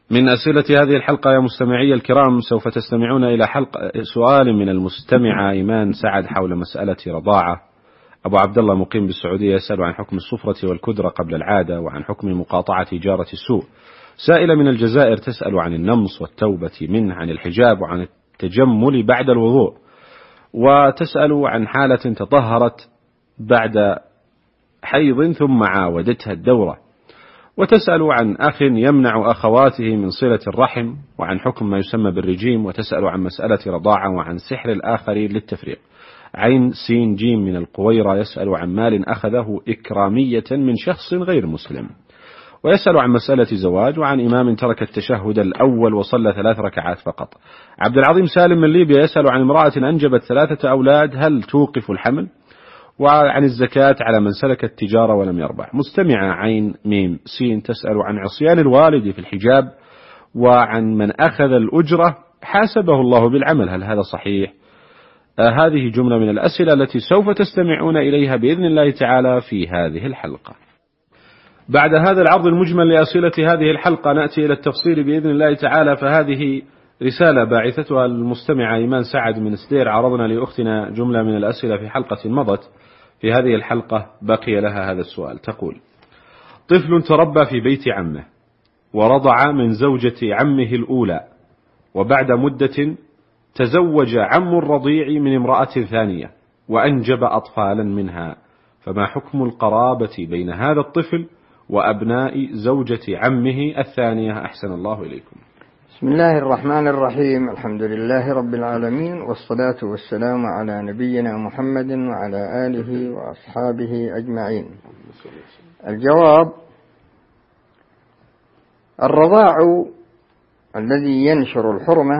من أسئلة هذه الحلقة يا مستمعي الكرام، سوف تستمعون إلى سؤال من المستمعة إيمان سعد حول مسألة رضاعة. أبو عبد الله مقيم بالسعودية يسأل عن حكم الصفرة والكدرة قبل العادة، وعن حكم مقاطعة جارة السوء. سائلة من الجزائر تسأل عن النمص والتوبة منه، عن الحجاب، وعن التجمل بعد الوضوء، وتسأل عن حالة تطهرت بعد حيض ثم عاودتها الدورة، وتسأل عن أخ يمنع أخواته من صلة الرحم، وعن حكم ما يسمى بالرجيم، وتسأل عن مسألة رضاعة، وعن سحر الآخرين للتفريق. عين سين جيم من القويرة يسأل عن مال أخذه إكرامية من شخص غير مسلم، ويسأل عن مسألة زواج، وعن إمام ترك التشهد الأول وصلى 3 ركعات فقط. عبد العظيم سالم من ليبيا يسأل عن امرأة أنجبت 3 أولاد هل توقف الحمل، وعن الزكاة على من سلك التجارة ولم يربح. مستمعة عين ميم سين تسأل عن عصيان الوالد في الحجاب، وعن من أخذ الأجرة حاسبه الله بالعمل، هل هذا صحيح؟ هذه جملة من الأسئلة التي سوف تستمعون إليها بإذن الله تعالى في هذه الحلقة. بعد هذا العرض المجمل لأسئلة هذه الحلقة نأتي إلى التفصيل بإذن الله تعالى. فهذه رسالة باعثتها المستمعة إيمان سعد من سدير، عرضنا لأختنا جملة من الأسئلة في حلقة مضت. في هذه الحلقة بقي لها هذا السؤال، تقول: طفل تربى في بيت عمه ورضع من زوجة عمه الأولى، وبعد مدة تزوج عم الرضيع من امرأة ثانية وأنجب أطفالا منها، فما حكم القرابة بين هذا الطفل وأبناء زوجة عمه الثانية؟ أحسن الله إليكم. بسم الله الرحمن الرحيم، الحمد لله رب العالمين، والصلاة والسلام على نبينا محمد وعلى آله وأصحابه أجمعين. الجواب: الرضاع الذي ينشر الحرمة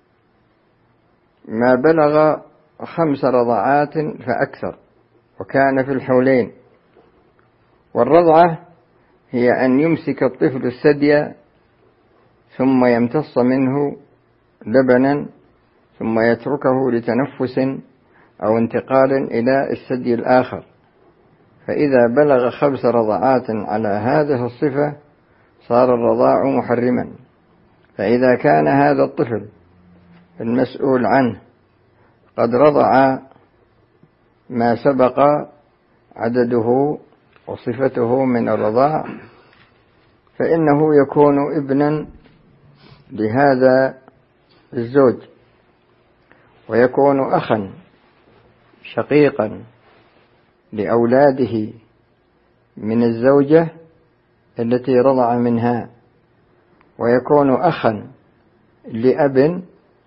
ما بلغ 5 رضعات فأكثر وكان في الحولين. والرضعة هي أن يمسك الطفل الثدي ثم يمتص منه لبنا ثم يتركه لتنفس أو انتقال إلى الثدي الآخر، فإذا بلغ 5 رضعات على هذه الصفة صار الرضاع محرما. فإذا كان هذا الطفل المسؤول عنه قد رضع ما سبق عدده وصفته من الرضاع، فإنه يكون ابنا لهذا الزوج، ويكون أخا شقيقا لأولاده من الزوجة التي رضع منها، ويكون أخا لأب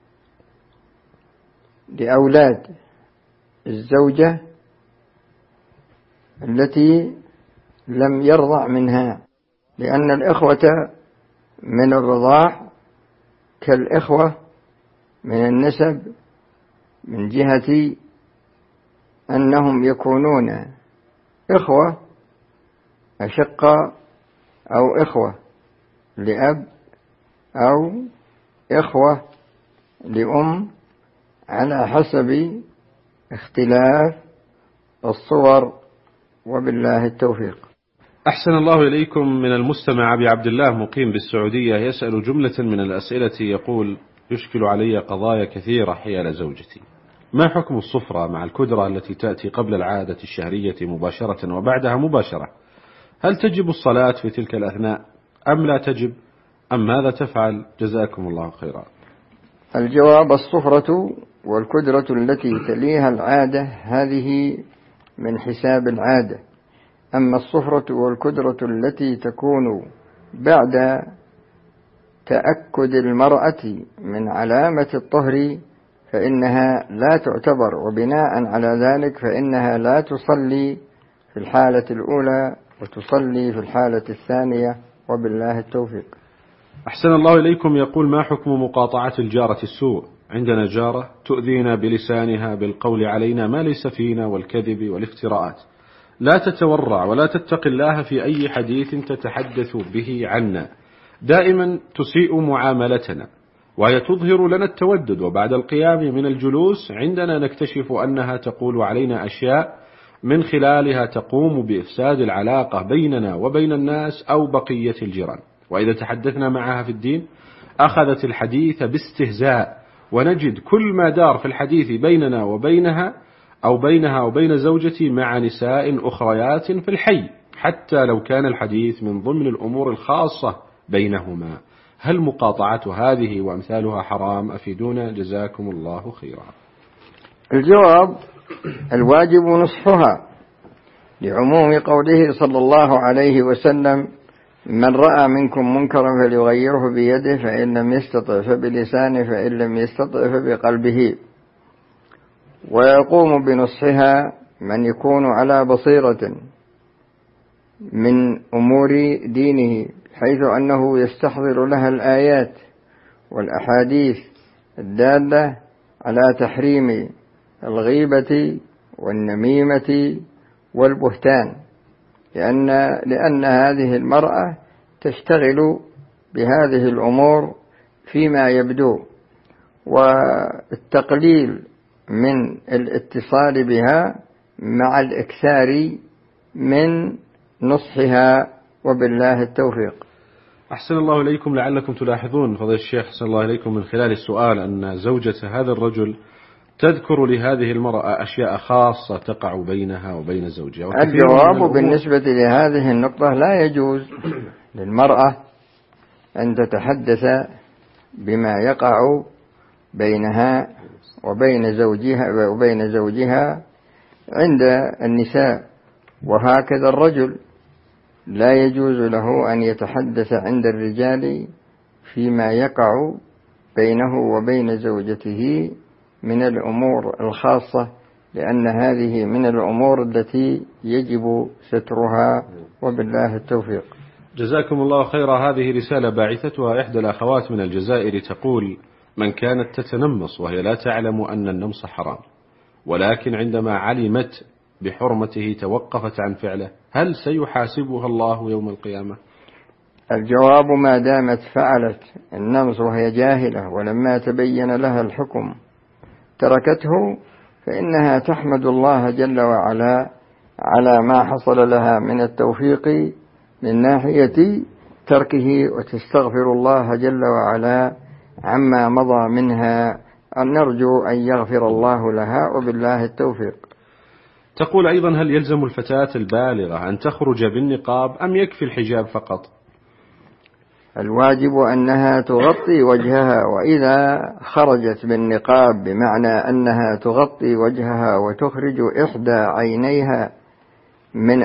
لأولاد الزوجة التي لم يرضع منها، لأن الإخوة من الرضاع كالإخوة من النسب من جهة أنهم يكونون إخوة أشقاء أو إخوة لأب أو إخوة لأم على حسب اختلاف الصور، وبالله التوفيق. أحسن الله إليكم. من المستمع أبي عبد الله مقيم بالسعودية يسأل جملة من الأسئلة، يقول: يشكل علي قضايا كثيرة حيال زوجتي، ما حكم الصفرة مع الكدرة التي تأتي قبل العادة الشهرية مباشرة وبعدها مباشرة؟ هل تجب الصلاة في تلك الأثناء أم لا تجب، أم ماذا تفعل؟ جزاكم الله خيرا. الجواب: الصفرة والكدرة التي تليها العادة هذه من حساب العادة. أما الصفرة والكدرة التي تكون بعد تأكد المرأة من علامة الطهر فإنها لا تعتبر، وبناء على ذلك فإنها لا تصلي في الحالة الأولى وتصلي في الحالة الثانية، وبالله التوفيق. أحسن الله إليكم. يقول: ما حكم مقاطعة الجارة السوء؟ عندنا جارة تؤذينا بلسانها بالقول علينا ما ليس فينا والكذب والافتراءات، لا تتورع ولا تتقي الله في أي حديث تتحدث به عنا، دائما تسيء معاملتنا، وهي تظهر لنا التودد، وبعد القيام من الجلوس عندنا نكتشف أنها تقول علينا أشياء من خلالها تقوم بإفساد العلاقة بيننا وبين الناس أو بقية الجيران. وإذا تحدثنا معها في الدين أخذت الحديث باستهزاء، ونجد كل ما دار في الحديث بيننا وبينها أو بينها وبين زوجتي مع نساء أخريات في الحي، حتى لو كان الحديث من ضمن الأمور الخاصة بينهما. هل مقاطعة هذه وأمثالها حرام؟ أفيدونا جزاكم الله خيرا. الجواب: الواجب نصحها، لعموم قوله صلى الله عليه وسلم: من رأى منكم منكرا فليغيره بيده، فإن لم يستطع فبلسانه، فإن لم يستطع فبقلبه. ويقوم بنصحها من يكون على بصيرة من أمور دينه، حيث أنه يستحضر لها الآيات والأحاديث الدالة على تحريم الغيبة والنميمة والبهتان، لأن هذه المرأة تشتغل بهذه الأمور فيما يبدو، والتقليل من الاتصال بها مع الإكثار من نصحها، وبالله التوفيق. أحسن الله إليكم. لعلكم تلاحظون فضيلة الشيخ أحسن الله إليكم من خلال السؤال أن زوجة هذا الرجل تذكر لهذه المرأة أشياء خاصة تقع بينها وبين زوجها. الجواب بالنسبة لهذه النقطة: لا يجوز للمرأة أن تتحدث بما يقع بينها وبين زوجها عند النساء، وهكذا الرجل لا يجوز له أن يتحدث عند الرجال فيما يقع بينه وبين زوجته من الأمور الخاصة، لأن هذه من الأمور التي يجب سترها، وبالله التوفيق. جزاكم الله خيرا. هذه رسالة باعثتها إحدى الأخوات من الجزائر تقول: من كانت تتنمص وهي لا تعلم أن النمص حرام، ولكن عندما علمت بحرمته توقفت عن فعله، هل سيحاسبها الله يوم القيامة؟ الجواب: ما دامت فعلت النمص وهي جاهلة ولما تبين لها الحكم تركته، فإنها تحمد الله جل وعلا على ما حصل لها من التوفيق من ناحية تركه، وتستغفر الله جل وعلا عما مضى منها، أن نرجو أن يغفر الله لها، وبالله التوفيق. تقول أيضا: هل يلزم الفتاة البالغة أن تخرج بالنقاب أم يكفي الحجاب فقط؟ الواجب أنها تغطي وجهها، وإذا خرجت بالنقاب بمعنى أنها تغطي وجهها وتخرج إحدى عينيها من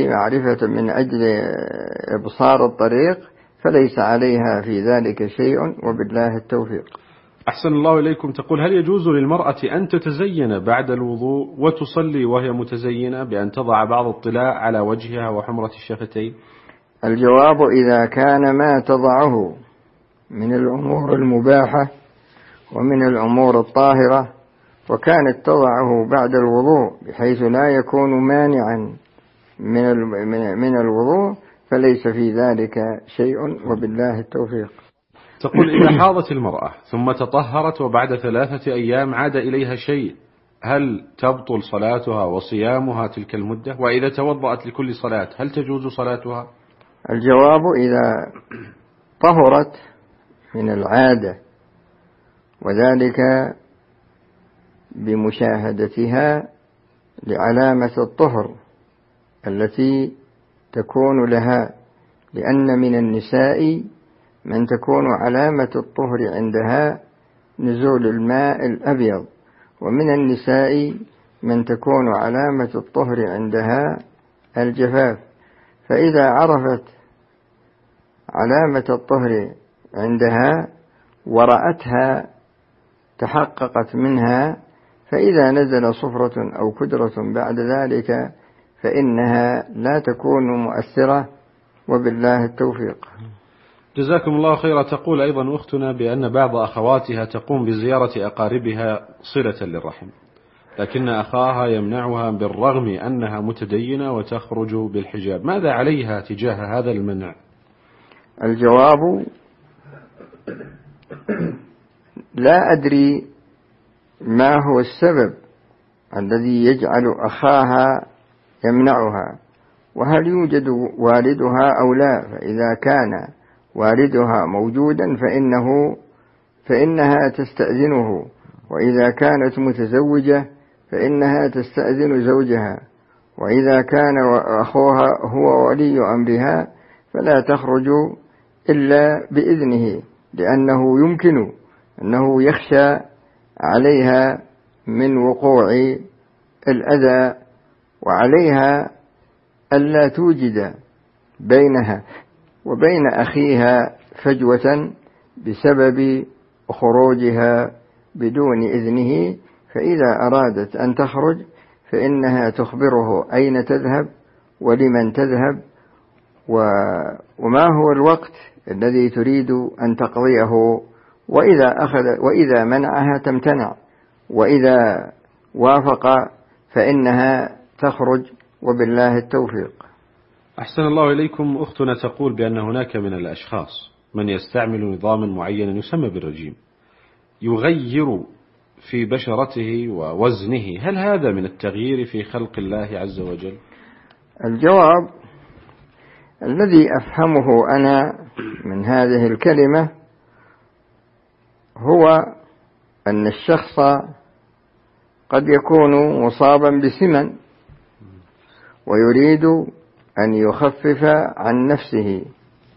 أجل إبصار الطريق، فليس عليها في ذلك شيء، وبالله التوفيق. أحسن الله إليكم. تقول: هل يجوز للمرأة أن تتزين بعد الوضوء وتصلي وهي متزينة بأن تضع بعض الطلاء على وجهها وحمرة الشفتين؟ الجواب: إذا كان ما تضعه من الأمور المباحة ومن الأمور الطاهرة، وكانت تضعه بعد الوضوء بحيث لا يكون مانعا من الوضوء، فليس في ذلك شيء، وبالله التوفيق. تقول: إذا حاضت المرأة ثم تطهرت وبعد 3 أيام عاد إليها شيء، هل تبطل صلاتها وصيامها تلك المدة؟ وإذا توضأت لكل صلاة هل تجوز صلاتها؟ الجواب: إذا طهرت من العادة، وذلك بمشاهدتها لعلامة الطهر التي تكون لها، لأن من النساء من تكون علامة الطهر عندها نزول الماء الأبيض، ومن النساء من تكون علامة الطهر عندها الجفاف، فإذا عرفت علامة الطهر عندها ورأتها تحققت منها، فإذا نزل صفرة أو كدرة بعد ذلك فإنها لا تكون مؤثرة، وبالله التوفيق. جزاكم الله خيرا. تقول أيضا أختنا بأن بعض أخواتها تقوم بزيارة أقاربها صلة للرحم، لكن أخاها يمنعها بالرغم أنها متدينة وتخرج بالحجاب، ماذا عليها تجاه هذا المنع؟ الجواب: لا أدري ما هو السبب الذي يجعل أخاها يمنعها، وهل يوجد والدها أو لا، فإذا كان والدها موجودا فإنها تستأذنه، وإذا كانت متزوجة فإنها تستأذن زوجها، وإذا كان أخوها هو ولي أمرها فلا تخرج إلا بإذنه، لأنه يمكن أنه يخشى عليها من وقوع الأذى، وعليها ألا توجد بينها وبين أخيها فجوة بسبب خروجها بدون إذنه. فإذا أرادت أن تخرج فإنها تخبره أين تذهب ولمن تذهب وما هو الوقت الذي تريد أن تقضيه، وإذا منعها تمتنع، وإذا وافق فإنها تخرج، وبالله التوفيق. أحسن الله إليكم. أختنا تقول بأن هناك من الأشخاص من يستعمل نظاما معينا يسمى بالرجيم يغير في بشرته ووزنه، هل هذا من التغيير في خلق الله عز وجل؟ الجواب الذي أفهمه أنا من هذه الكلمة هو أن الشخص قد يكون مصابا بسمن ويريد أن يخفف عن نفسه،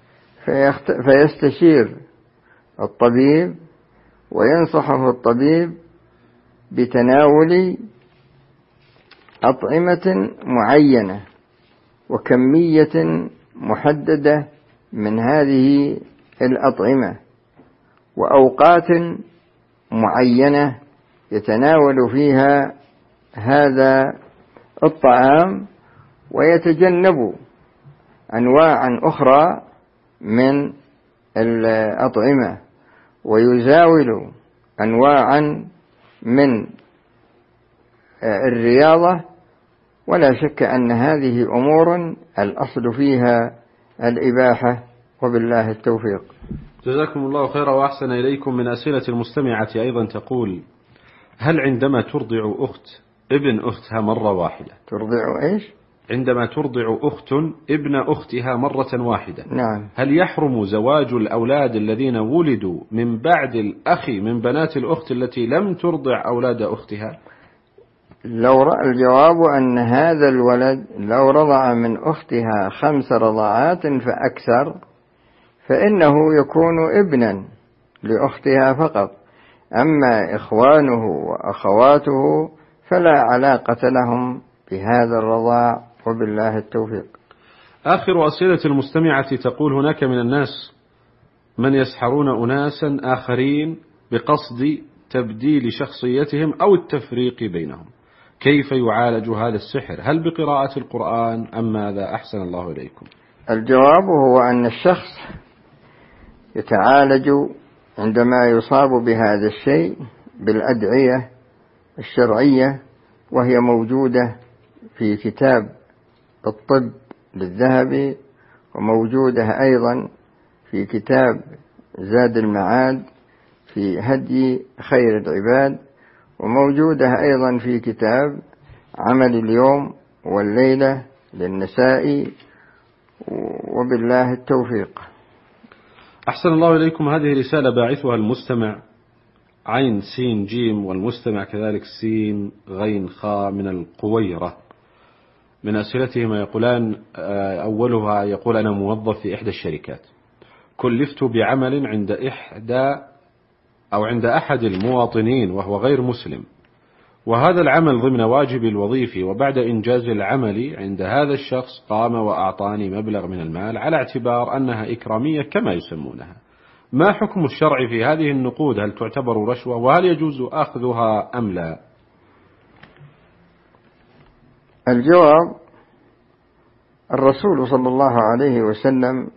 فيستشير الطبيب وينصحه الطبيب بتناول أطعمة معينة وكمية محددة من هذه الأطعمة وأوقات معينة يتناول فيها هذا الطعام، ويتجنب أنواعا أخرى من الأطعمة، ويزاول أنواعا من الرياضة. ولا شك أن هذه أمور الأصل فيها الإباحة، وبالله التوفيق. جزاكم الله خيرا وأحسن إليكم. من أسئلة المستمعة أيضا تقول: هل عندما ترضع أخت ابن أختها مرة واحدة، ترضع إيش؟ عندما ترضع أخت ابن أختها مرة واحدة، نعم، هل يحرم زواج الأولاد الذين ولدوا من بعد الأخ من بنات الأخت التي لم ترضع أولاد أختها؟ الجواب أن هذا الولد لو رضع من أختها 5 رضعات فأكثر فإنه يكون ابنا لأختها فقط، أما إخوانه وأخواته فلا علاقة لهم بهذا الرضاع، وبالله التوفيق. آخر أسئلة المستمعة تقول: هناك من الناس من يسحرون أناسا آخرين بقصد تبديل شخصيتهم أو التفريق بينهم، كيف يعالج هذا السحر؟ هل بقراءة القرآن أم ماذا؟ أحسن الله إليكم. الجواب هو أن الشخص يتعالج عندما يصاب بهذا الشيء بالأدعية الشرعية، وهي موجودة في كتاب الطب للذهبي، وموجودة أيضا في كتاب زاد المعاد في هدي خير العباد، وموجودة أيضا في كتاب عمل اليوم والليلة للنسائي، وبالله التوفيق. أحسن الله إليكم. هذه رسالة باعثها المستمع عين سين جيم، والمستمع كذلك سين غين خاء من القويرة. من أسئلتهما يقولان: أولها يقول: أنا موظف في إحدى الشركات، كلفت بعمل عند أحد المواطنين وهو غير مسلم، وهذا العمل ضمن واجبي الوظيفي، وبعد إنجاز العمل عند هذا الشخص قام وأعطاني مبلغ من المال على اعتبار أنها إكرامية كما يسمونها، ما حكم الشرع في هذه النقود؟ هل تعتبر رشوة؟ وهل يجوز أخذها أم لا؟ الجواب: الرسول صلى الله عليه وسلم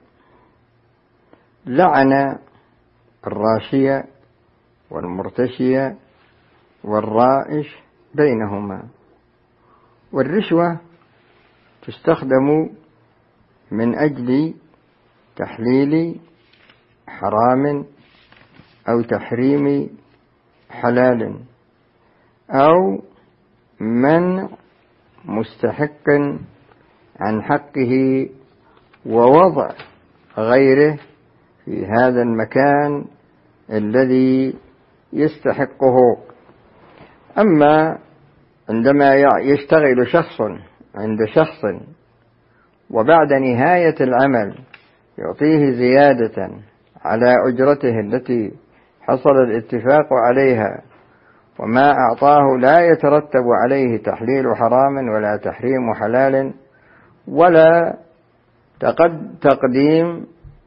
لعن الراشية والمرتشية والرائش بينهما، والرشوة تستخدم من أجل تحليل حرام أو تحريم حلال أو منع مستحق عن حقه ووضع غيره في هذا المكان الذي يستحقه. أما عندما يشتغل شخص عند شخص وبعد نهاية العمل يعطيه زيادة على أجرته التي حصل الاتفاق عليها، وما أعطاه لا يترتب عليه تحليل حرام ولا تحريم حلال ولا تقديم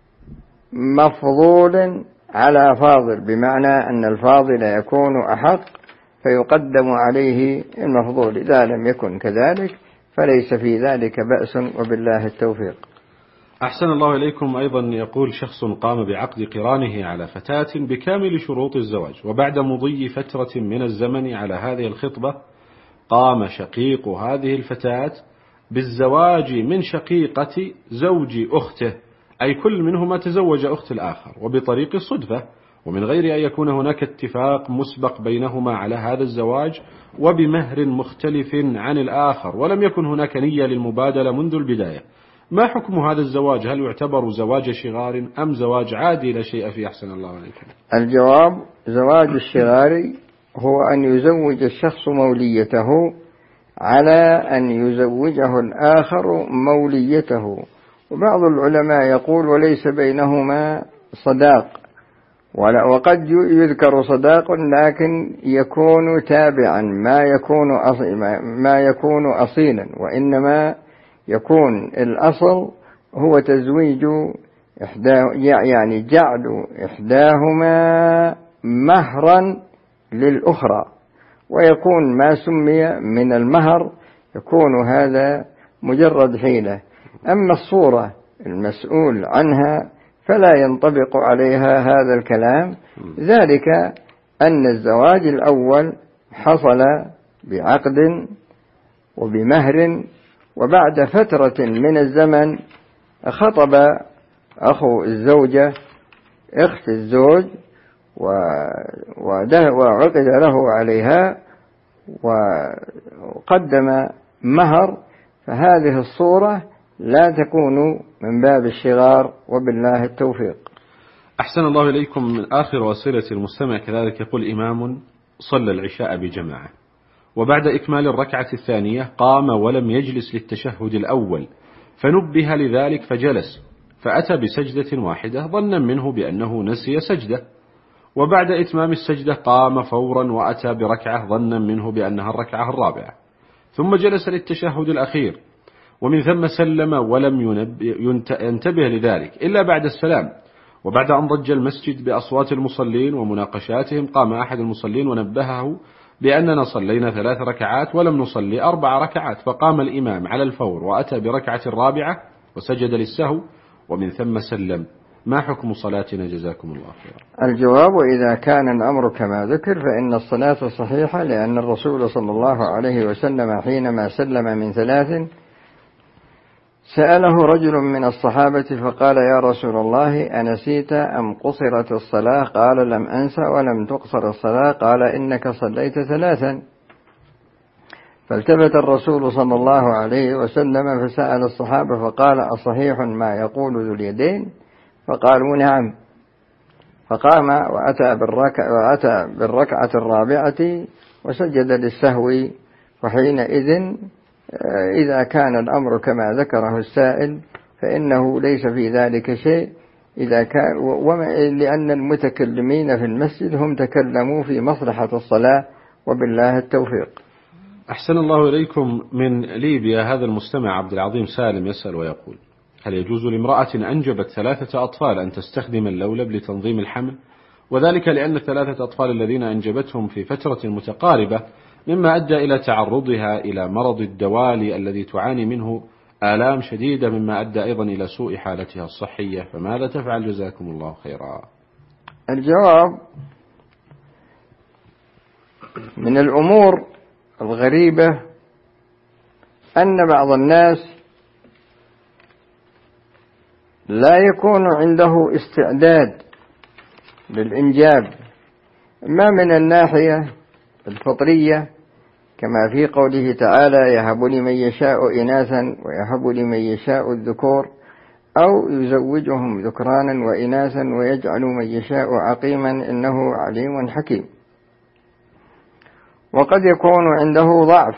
مفضول على فاضل، بمعنى أن الفاضل يكون أحق فيقدم عليه المفضول. إذا لم يكن كذلك فليس في ذلك بأس، وبالله التوفيق. أحسن الله إليكم. أيضا يقول شخص قام بعقد قرانه على فتاة بكامل شروط الزواج، وبعد مضي فترة من الزمن على هذه الخطبة قام شقيق هذه الفتاة بالزواج من شقيقة زوج أخته، أي كل منهما تزوج أخت الآخر وبطريق الصدفة، ومن غير أن يكون هناك اتفاق مسبق بينهما على هذا الزواج، وبمهر مختلف عن الآخر، ولم يكن هناك نية للمبادلة منذ البداية. ما حكم هذا الزواج؟ هل يعتبر زواج شغار أم زواج عادي لا شيء فيه؟ أحسن الله عليكم. الجواب: زواج الشغار هو أن يزوج الشخص موليته على أن يزوجه الآخر موليته. وبعض العلماء يقول يوليس بينهما صداق، وقد يذكر صداق لكن يكون تابعا ما يكون أصيلا، وإنما يكون الأصل هو تزويج يعني جعل إحداهما مهرا للأخرى، ويكون ما سمي من المهر يكون هذا مجرد حيلة. أما الصورة المسؤول عنها فلا ينطبق عليها هذا الكلام، ذلك أن الزواج الأول حصل بعقد وبمهر، وبعد فترة من الزمن خطب أخو الزوجة أخت الزوج وعقد له عليها وقدم مهر، فهذه الصورة لا تكون من باب الشغار، وبالله التوفيق. أحسن الله إليكم. من آخر أسئلة المستمع كذلك يقول: إمام صلى العشاء بجماعة، وبعد إكمال الركعة الثانية قام ولم يجلس للتشهد الأول، فنبه لذلك فجلس، فأتى بسجدة واحدة ظنا منه بأنه نسي سجدة، وبعد إتمام السجدة قام فورا وأتى بركعة ظنا منه بأنها الركعة الرابعة، ثم جلس للتشهد الأخير، ومن ثم سلم ولم ينتبه لذلك إلا بعد السلام. وبعد أن ضج المسجد بأصوات المصلين ومناقشاتهم قام أحد المصلين ونبهه بأننا صلينا 3 ركعات ولم نصلي 4 ركعات، فقام الإمام على الفور وأتى بركعة الرابعة وسجد للسهو، ومن ثم سلم. ما حكم صلاتنا جزاكم الله خيرا؟ الجواب: إذا كان الأمر كما ذكر فإن الصلاة صحيحة، لأن الرسول صلى الله عليه وسلم حينما سلم من 3 سأله رجل من الصحابة فقال: يا رسول الله أنسيت أم قصرت الصلاة؟ قال: لم أنسى ولم تقصر الصلاة. قال: إنك صليت 3. فالتفت الرسول صلى الله عليه وسلم فسأل الصحابة فقال: أصحيح ما يقول ذو اليدين؟ فقالوا: نعم. فقام وأتى بالركعة الرابعة وسجد للسهو. وحينئذ إذا كان الأمر كما ذكره السائل فإنه ليس في ذلك شيء، لأن المتكلمين في المسجد هم تكلموا في مصلحة الصلاة، وبالله التوفيق. أحسن الله إليكم. من ليبيا هذا المستمع عبد العظيم سالم يسأل ويقول: هل يجوز لامرأة أنجبت 3 أطفال أن تستخدم اللولب لتنظيم الحمل؟ وذلك لأن 3 أطفال الذين أنجبتهم في فترة متقاربة مما أدى إلى تعرضها إلى مرض الدوالي الذي تعاني منه آلام شديدة، مما أدى أيضا إلى سوء حالتها الصحية، فماذا تفعل جزاكم الله خيرا؟ الجواب: من الأمور الغريبة أن بعض الناس لا يكون عنده استعداد للإنجاب، ما من الناحية الفطرية كما في قوله تعالى: يهب لمن يشاء إناثا ويهب لمن يشاء الذكور، أو يزوجهم ذكرانا وإناثا ويجعل من يشاء عقيما إنه عليم حكيم. وقد يكون عنده ضعف،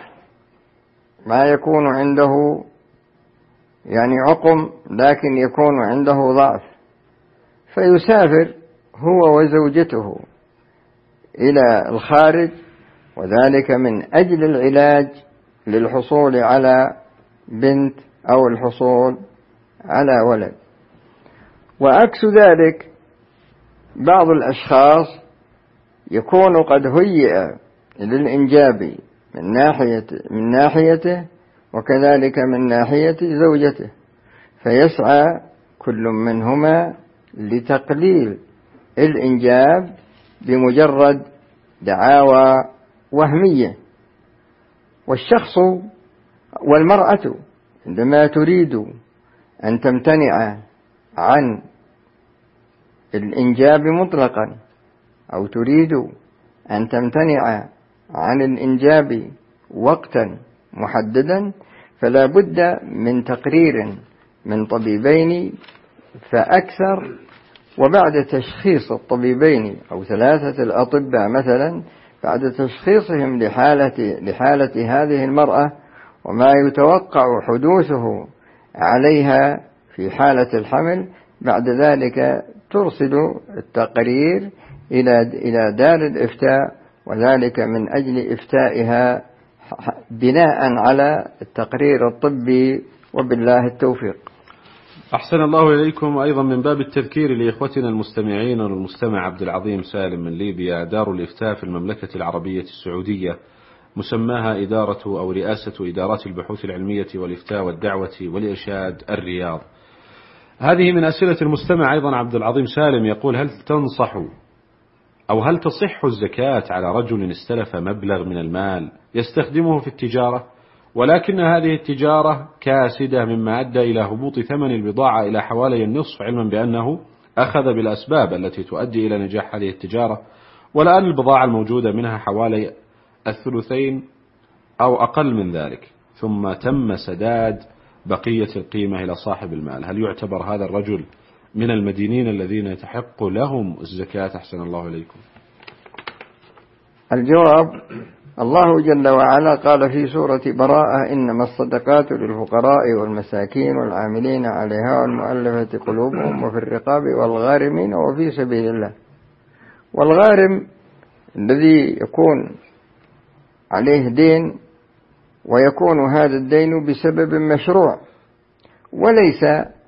ما يكون عنده يعني عقم، لكن يكون عنده ضعف، فيسافر هو وزوجته إلى الخارج، وذلك من أجل العلاج للحصول على بنت أو الحصول على ولد. وعكس ذلك بعض الأشخاص يكون قد هيئ للإنجاب من ناحيته وكذلك من ناحية زوجته، فيسعى كل منهما لتقليل الإنجاب بمجرد دعاوى وهمية. والشخص والمرأة عندما تريد أن تمتنع عن الإنجاب مطلقا، أو تريد أن تمتنع عن الإنجاب وقتا محددا، فلا بد من تقرير من طبيبين فأكثر، وبعد تشخيص الطبيبين أو 3 الأطباء مثلا، بعد تشخيصهم لحالة هذه المرأة وما يتوقع حدوثه عليها في حالة الحمل، بعد ذلك ترسل التقرير إلى دار الإفتاء، وذلك من أجل إفتائها بناء على التقرير الطبي، وبالله التوفيق. أحسن الله إليكم. أيضا من باب التذكير لإخوتنا المستمعين والمستمع عبد العظيم سالم من ليبيا، دار الإفتاء في المملكة العربية السعودية مسماها إدارة أو رئاسة إدارات البحوث العلمية والإفتاء والدعوة والإرشاد الرياض. هذه من أسئلة المستمع أيضا عبد العظيم سالم، يقول: هل تنصح أو هل تصح الزكاة على رجل استلف مبلغ من المال يستخدمه في التجارة، ولكن هذه التجارة كاسدة مما أدى إلى هبوط ثمن البضاعة إلى حوالي النصف، علما بأنه أخذ بالأسباب التي تؤدي إلى نجاح هذه التجارة، والآن البضاعة الموجودة منها حوالي 1/3 أو أقل من ذلك، ثم تم سداد بقية القيمة إلى صاحب المال؟ هل يعتبر هذا الرجل من المدينين الذين يتحق لهم الزكاة؟ أحسن الله إليكم. الجواب: الله جل وعلا قال في سورة براءة: إنما الصدقات للفقراء والمساكين والعاملين عليها والمؤلفة قلوبهم وفي الرقاب والغارمين وفي سبيل الله. والغارم الذي يكون عليه دين، ويكون هذا الدين بسبب مشروع وليس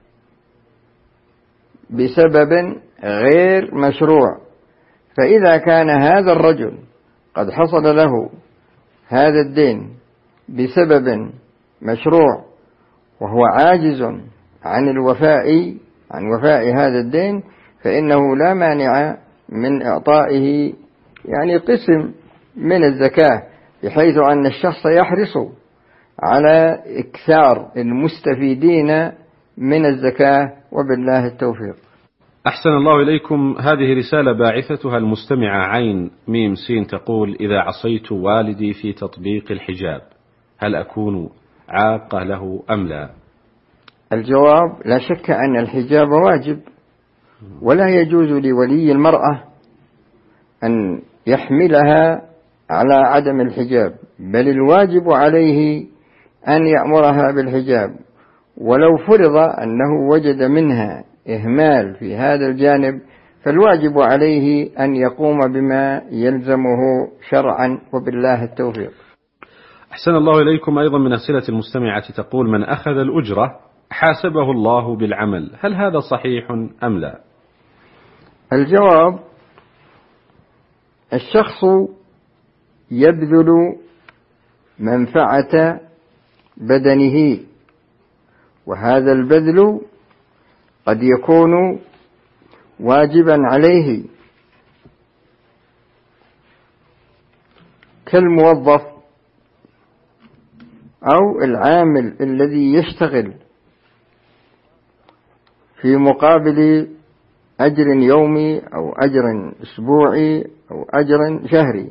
بسبب غير مشروع، فإذا كان هذا الرجل قد حصل له هذا الدين بسبب مشروع وهو عاجز عن وفاء هذا الدين، فإنه لا مانع من إعطائه يعني قسم من الزكاة، بحيث أن الشخص يحرص على إكثار المستفيدين من الزكاة، وبالله التوفيق. أحسن الله إليكم. هذه رسالة باعثتها المستمعة عين ميم سين تقول: إذا عصيت والدي في تطبيق الحجاب هل أكون عاقة له أم لا؟ الجواب: لا شك أن الحجاب واجب، ولا يجوز لولي المرأة أن يحملها على عدم الحجاب، بل الواجب عليه أن يأمرها بالحجاب، ولو فرض أنه وجد منها إهمال في هذا الجانب فالواجب عليه أن يقوم بما يلزمه شرعا، وبالله التوفيق. أحسن الله إليكم. أيضا من أسئلة المستمعة تقول: من أخذ الأجرة حاسبه الله بالعمل، هل هذا صحيح أم لا؟ الجواب: الشخص يبذل منفعة بدنه، وهذا البذل قد يكون واجبا عليه، كالموظف أو العامل الذي يشتغل في مقابل أجر يومي أو أجر أسبوعي أو أجر شهري،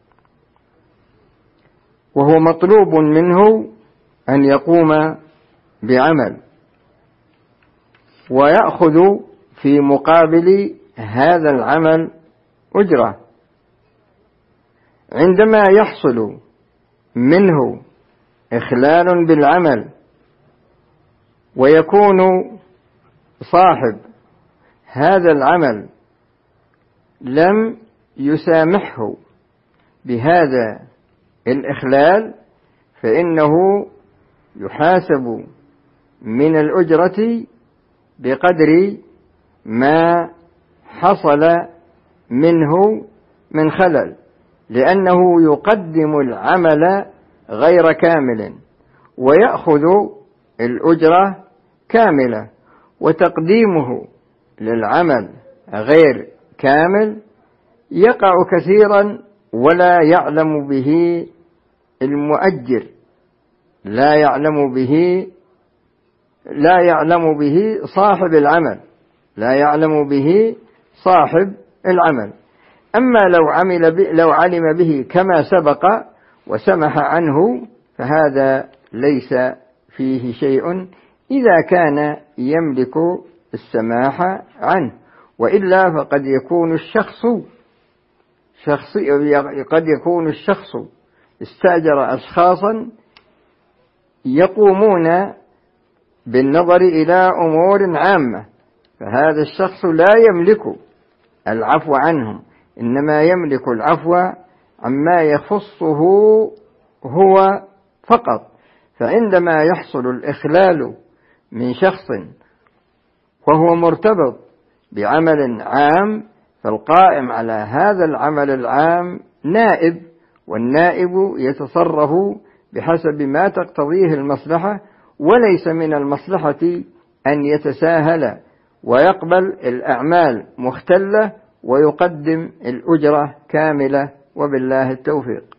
وهو مطلوب منه أن يقوم بعمل، ويأخذ في مقابل هذا العمل أجرة. عندما يحصل منه إخلال بالعمل ويكون صاحب هذا العمل لم يسامحه بهذا الإخلال، فإنه يحاسب من الأجرة بقدر ما حصل منه من خلل، لأنه يقدم العمل غير كامل ويأخذ الأجرة كاملة، وتقديمه للعمل غير كامل يقع كثيرا ولا يعلم به المؤجر، لا يعلم به صاحب العمل، لا يعلم به صاحب العمل. أما لو علم به كما سبق وسمح عنه فهذا ليس فيه شيء إذا كان يملك السماح عنه، وإلا فقد يكون الشخص استأجر أشخاصا يقومون بالنظر إلى أمور عامة، فهذا الشخص لا يملك العفو عنهم، إنما يملك العفو عما يخصه هو فقط. فعندما يحصل الإخلال من شخص وهو مرتبط بعمل عام، فالقائم على هذا العمل العام نائب، والنائب يتصرف بحسب ما تقتضيه المصلحة، وليس من المصلحة أن يتساهل ويقبل الأعمال مختلة ويقدم الأجرة كاملة، وبالله التوفيق.